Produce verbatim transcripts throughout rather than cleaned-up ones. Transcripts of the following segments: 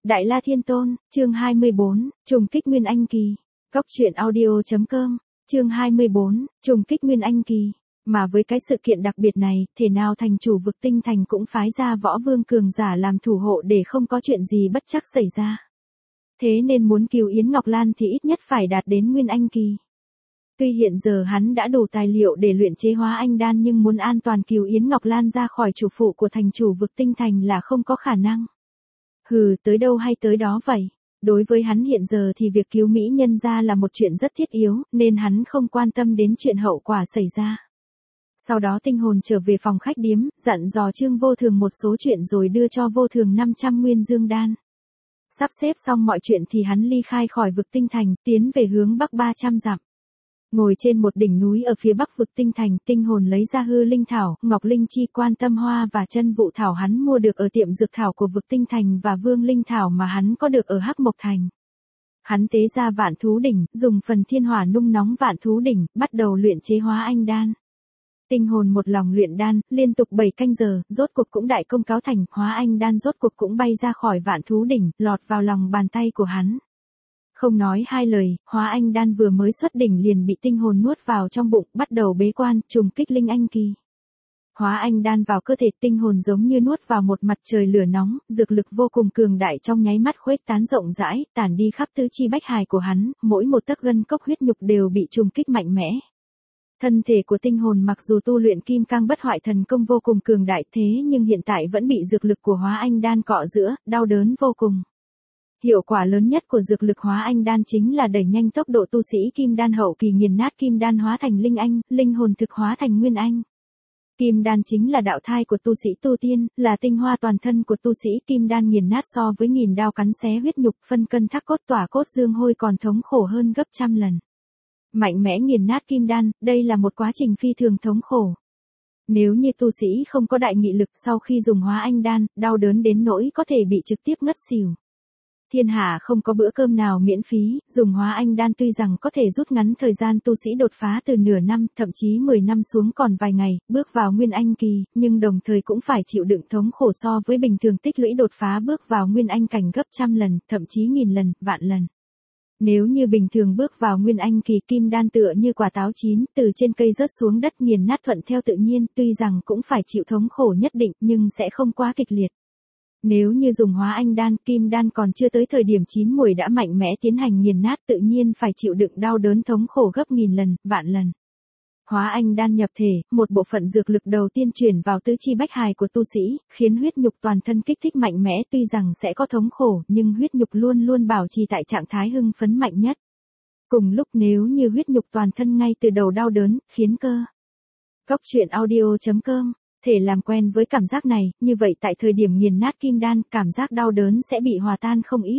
Đại La Thiên Tôn, chương hai mươi bốn, trùng kích Nguyên Anh Kỳ. Cốc truyện audio.com, chương hai mươi bốn, trùng kích Nguyên Anh Kỳ. Mà với cái sự kiện đặc biệt này, thể nào thành chủ vực tinh thành cũng phái ra võ vương cường giả làm thủ hộ để không có chuyện gì bất trắc xảy ra. Thế nên muốn cứu Yến Ngọc Lan thì ít nhất phải đạt đến Nguyên Anh Kỳ. Tuy hiện giờ hắn đã đủ tài liệu để luyện chế hóa anh đan nhưng muốn an toàn cứu Yến Ngọc Lan ra khỏi chủ phụ của thành chủ vực tinh thành là không có khả năng. Hừ, tới đâu hay tới đó vậy. Đối với hắn hiện giờ thì việc cứu mỹ nhân ra là một chuyện rất thiết yếu, nên hắn không quan tâm đến chuyện hậu quả xảy ra. Sau đó tinh hồn trở về phòng khách điếm, dặn dò Trương Vô Thường một số chuyện rồi đưa cho Vô Thường năm trăm nguyên dương đan. Sắp xếp xong mọi chuyện thì hắn ly khai khỏi vực tinh thành, tiến về hướng bắc ba trăm dặm. Ngồi trên một đỉnh núi ở phía bắc vực tinh thành, tinh hồn lấy ra hư linh thảo, ngọc linh chi, quan tâm hoa và chân vụ thảo hắn mua được ở tiệm dược thảo của vực tinh thành và vương linh thảo mà hắn có được ở Hắc Mộc Thành. Hắn tế ra vạn thú đỉnh, dùng phần thiên hỏa nung nóng vạn thú đỉnh, bắt đầu luyện chế hóa anh đan. Tinh hồn một lòng luyện đan, liên tục bảy canh giờ, rốt cuộc cũng đại công cáo thành, hóa anh đan rốt cuộc cũng bay ra khỏi vạn thú đỉnh, lọt vào lòng bàn tay của hắn. Không nói hai lời, hóa anh đan vừa mới xuất đỉnh liền bị tinh hồn nuốt vào trong bụng, bắt đầu bế quan, trùng kích linh anh kỳ. Hóa anh đan vào cơ thể tinh hồn giống như nuốt vào một mặt trời lửa nóng, dược lực vô cùng cường đại trong nháy mắt khuếch tán rộng rãi, tản đi khắp tứ chi bách hài của hắn, mỗi một tấc gân cốc huyết nhục đều bị trùng kích mạnh mẽ. Thân thể của tinh hồn mặc dù tu luyện kim cang bất hoại thần công vô cùng cường đại thế nhưng hiện tại vẫn bị dược lực của hóa anh đan cọ giữa, đau đớn vô cùng. Hiệu quả lớn nhất của dược lực hóa anh đan chính là đẩy nhanh tốc độ tu sĩ kim đan hậu kỳ nghiền nát kim đan hóa thành linh anh, linh hồn thực hóa thành nguyên anh. Kim đan chính là đạo thai của tu sĩ tu tiên, là tinh hoa toàn thân của tu sĩ kim đan nghiền nát so với nghìn đao cắn xé huyết nhục, phân cân thác cốt tỏa cốt dương hôi còn thống khổ hơn gấp trăm lần. Mạnh mẽ nghiền nát kim đan, đây là một quá trình phi thường thống khổ. Nếu như tu sĩ không có đại nghị lực sau khi dùng hóa anh đan, đau đớn đến nỗi có thể bị trực tiếp ngất xỉu. Thiên hạ không có bữa cơm nào miễn phí, dùng hóa anh đan tuy rằng có thể rút ngắn thời gian tu sĩ đột phá từ nửa năm, thậm chí mười năm xuống còn vài ngày, bước vào Nguyên Anh kỳ, nhưng đồng thời cũng phải chịu đựng thống khổ so với bình thường tích lũy đột phá bước vào Nguyên Anh cảnh gấp trăm lần, thậm chí nghìn lần, vạn lần. Nếu như bình thường bước vào Nguyên Anh kỳ kim đan tựa như quả táo chín, từ trên cây rớt xuống đất nghiền nát thuận theo tự nhiên, tuy rằng cũng phải chịu thống khổ nhất định nhưng sẽ không quá kịch liệt. Nếu như dùng hóa anh đan, kim đan còn chưa tới thời điểm chín muồi đã mạnh mẽ tiến hành nghiền nát tự nhiên phải chịu đựng đau đớn thống khổ gấp nghìn lần, vạn lần. Hóa anh đan nhập thể, một bộ phận dược lực đầu tiên chuyển vào tứ chi bách hài của tu sĩ, khiến huyết nhục toàn thân kích thích mạnh mẽ tuy rằng sẽ có thống khổ nhưng huyết nhục luôn luôn bảo trì tại trạng thái hưng phấn mạnh nhất. Cùng lúc nếu như huyết nhục toàn thân ngay từ đầu đau đớn, khiến cơ. Cốc truyện audio.com thể làm quen với cảm giác này, như vậy tại thời điểm nghiền nát kim đan, cảm giác đau đớn sẽ bị hòa tan không ít.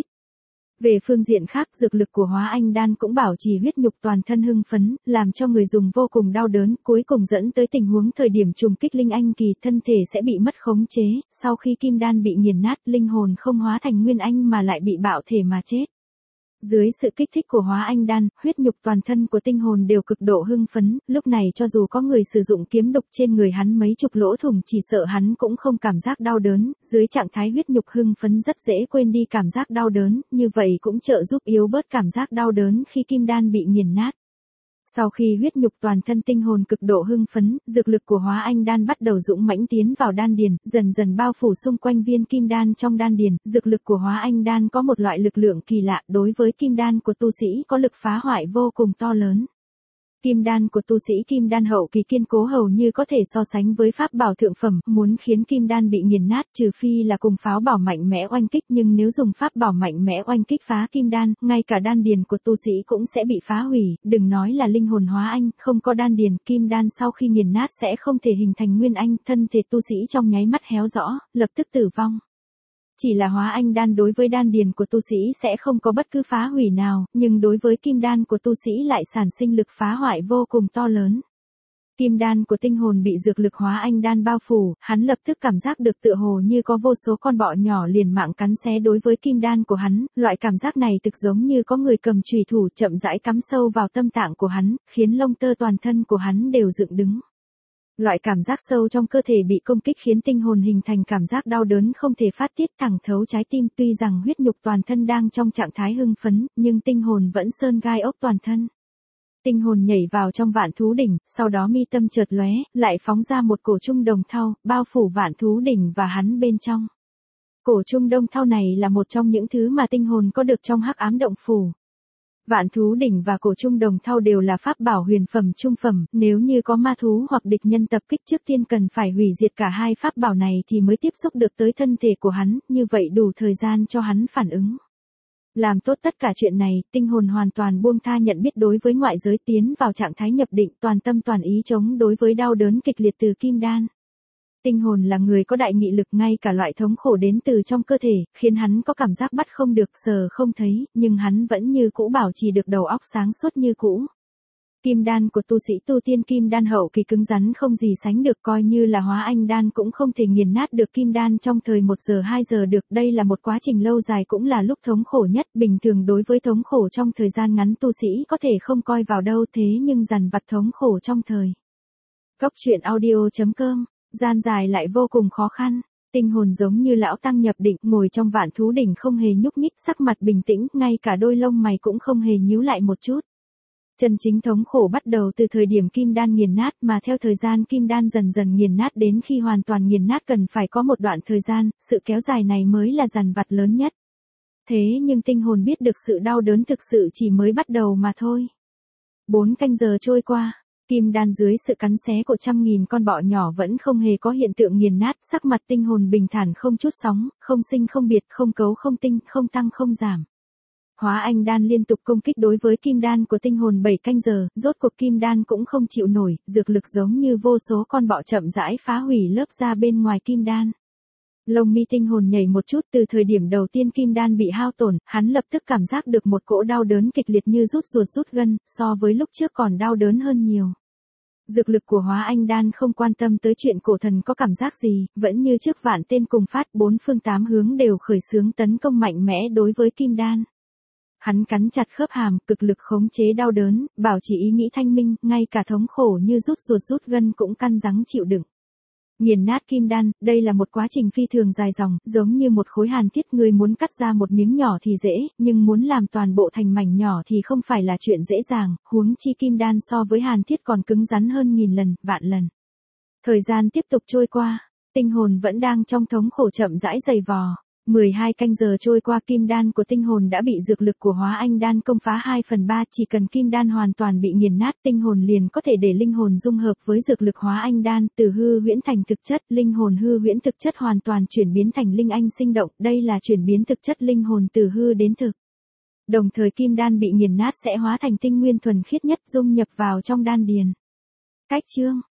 Về phương diện khác, dược lực của hóa anh đan cũng bảo trì huyết nhục toàn thân hưng phấn, làm cho người dùng vô cùng đau đớn, cuối cùng dẫn tới tình huống thời điểm trùng kích linh anh kỳ thân thể sẽ bị mất khống chế, sau khi kim đan bị nghiền nát, linh hồn không hóa thành nguyên anh mà lại bị bạo thể mà chết. Dưới sự kích thích của hóa anh đan, huyết nhục toàn thân của tinh hồn đều cực độ hưng phấn, lúc này cho dù có người sử dụng kiếm đục trên người hắn mấy chục lỗ thủng chỉ sợ hắn cũng không cảm giác đau đớn, dưới trạng thái huyết nhục hưng phấn rất dễ quên đi cảm giác đau đớn, như vậy cũng trợ giúp yếu bớt cảm giác đau đớn khi kim đan bị nghiền nát. Sau khi huyết nhục toàn thân tinh hồn cực độ hưng phấn, dược lực của hóa anh đan bắt đầu dũng mãnh tiến vào đan điền, dần dần bao phủ xung quanh viên kim đan trong đan điền, dược lực của hóa anh đan có một loại lực lượng kỳ lạ, đối với kim đan của tu sĩ có lực phá hoại vô cùng to lớn. Kim đan của tu sĩ kim đan hậu kỳ kiên cố hầu như có thể so sánh với pháp bảo thượng phẩm, muốn khiến kim đan bị nghiền nát trừ phi là cùng pháo bảo mạnh mẽ oanh kích nhưng nếu dùng pháp bảo mạnh mẽ oanh kích phá kim đan, ngay cả đan điền của tu sĩ cũng sẽ bị phá hủy, đừng nói là linh hồn hóa anh, không có đan điền, kim đan sau khi nghiền nát sẽ không thể hình thành nguyên anh, thân thể tu sĩ trong nháy mắt héo rõ, lập tức tử vong. Chỉ là hóa anh đan đối với đan điền của tu sĩ sẽ không có bất cứ phá hủy nào, nhưng đối với kim đan của tu sĩ lại sản sinh lực phá hoại vô cùng to lớn. Kim đan của tinh hồn bị dược lực hóa anh đan bao phủ, hắn lập tức cảm giác được tựa hồ như có vô số con bọ nhỏ liền mạng cắn xé đối với kim đan của hắn, loại cảm giác này thực giống như có người cầm chùy thủ chậm rãi cắm sâu vào tâm tạng của hắn, khiến lông tơ toàn thân của hắn đều dựng đứng. Loại cảm giác sâu trong cơ thể bị công kích khiến tinh hồn hình thành cảm giác đau đớn không thể phát tiết thẳng thấu trái tim, tuy rằng huyết nhục toàn thân đang trong trạng thái hưng phấn, nhưng tinh hồn vẫn sơn gai ốc toàn thân. Tinh hồn nhảy vào trong vạn thú đỉnh, sau đó mi tâm chợt lóe, lại phóng ra một cổ trung đồng thau, bao phủ vạn thú đỉnh và hắn bên trong. Cổ trung đông thau này là một trong những thứ mà tinh hồn có được trong hắc ám động phủ. Vạn thú đỉnh và cổ trung đồng thau đều là pháp bảo huyền phẩm trung phẩm, nếu như có ma thú hoặc địch nhân tập kích trước tiên cần phải hủy diệt cả hai pháp bảo này thì mới tiếp xúc được tới thân thể của hắn, như vậy đủ thời gian cho hắn phản ứng. Làm tốt tất cả chuyện này, tinh hồn hoàn toàn buông tha nhận biết đối với ngoại giới, tiến vào trạng thái nhập định, toàn tâm toàn ý chống đối với đau đớn kịch liệt từ kim đan. Tinh hồn là người có đại nghị lực, ngay cả loại thống khổ đến từ trong cơ thể, khiến hắn có cảm giác bắt không được, sờ không thấy, nhưng hắn vẫn như cũ bảo trì được đầu óc sáng suốt như cũ. Kim đan của tu sĩ tu tiên kim đan hậu kỳ cứng rắn không gì sánh được, coi như là hóa anh đan cũng không thể nghiền nát được kim đan trong thời một giờ hai giờ được, đây là một quá trình lâu dài cũng là lúc thống khổ nhất, bình thường đối với thống khổ trong thời gian ngắn tu sĩ có thể không coi vào đâu, thế nhưng dằn vặt thống khổ trong thời. Cốc truyện audio chấm com, gian dài lại vô cùng khó khăn. Tinh hồn giống như lão tăng nhập định, ngồi trong vạn thú đỉnh không hề nhúc nhích, sắc mặt bình tĩnh, ngay cả đôi lông mày cũng không hề nhíu lại một chút. Chân chính thống khổ bắt đầu từ thời điểm kim đan nghiền nát, mà theo thời gian kim đan dần dần nghiền nát đến khi hoàn toàn nghiền nát cần phải có một đoạn thời gian, sự kéo dài này mới là dằn vặt lớn nhất. Thế nhưng tinh hồn biết được sự đau đớn thực sự chỉ mới bắt đầu mà thôi. Bốn canh giờ trôi qua, kim đan dưới sự cắn xé của trăm nghìn con bọ nhỏ vẫn không hề có hiện tượng nghiền nát, sắc mặt tinh hồn bình thản không chút sóng, không sinh không biệt, không cấu không tinh, không tăng không giảm. Hóa anh đan liên tục công kích đối với kim đan của tinh hồn bảy canh giờ, rốt cuộc kim đan cũng không chịu nổi, dược lực giống như vô số con bọ chậm rãi phá hủy lớp da bên ngoài kim đan. Lông mi tinh hồn nhảy một chút, từ thời điểm đầu tiên kim đan bị hao tổn, hắn lập tức cảm giác được một cỗ đau đớn kịch liệt như rút ruột rút gân, so với lúc trước còn đau đớn hơn nhiều. Dược lực của hóa anh đan không quan tâm tới chuyện cổ thần có cảm giác gì, vẫn như trước vạn tên cùng phát, bốn phương tám hướng đều khởi xướng tấn công mạnh mẽ đối với kim đan. Hắn cắn chặt khớp hàm, cực lực khống chế đau đớn, bảo trì ý nghĩ thanh minh, ngay cả thống khổ như rút ruột rút gân cũng căn rắn chịu đựng. Nghiền nát kim đan, đây là một quá trình phi thường dài dòng, giống như một khối hàn thiết, người muốn cắt ra một miếng nhỏ thì dễ, nhưng muốn làm toàn bộ thành mảnh nhỏ thì không phải là chuyện dễ dàng, huống chi kim đan so với hàn thiết còn cứng rắn hơn nghìn lần, vạn lần. Thời gian tiếp tục trôi qua, tinh hồn vẫn đang trong thống khổ chậm rãi dày vò. mười hai canh giờ trôi qua, kim đan của tinh hồn đã bị dược lực của hóa anh đan công phá hai phần ba, chỉ cần kim đan hoàn toàn bị nghiền nát, tinh hồn liền có thể để linh hồn dung hợp với dược lực hóa anh đan, từ hư huyễn thành thực chất, linh hồn hư huyễn thực chất hoàn toàn chuyển biến thành linh anh sinh động, đây là chuyển biến thực chất linh hồn từ hư đến thực. Đồng thời kim đan bị nghiền nát sẽ hóa thành tinh nguyên thuần khiết nhất, dung nhập vào trong đan điền. Cách chương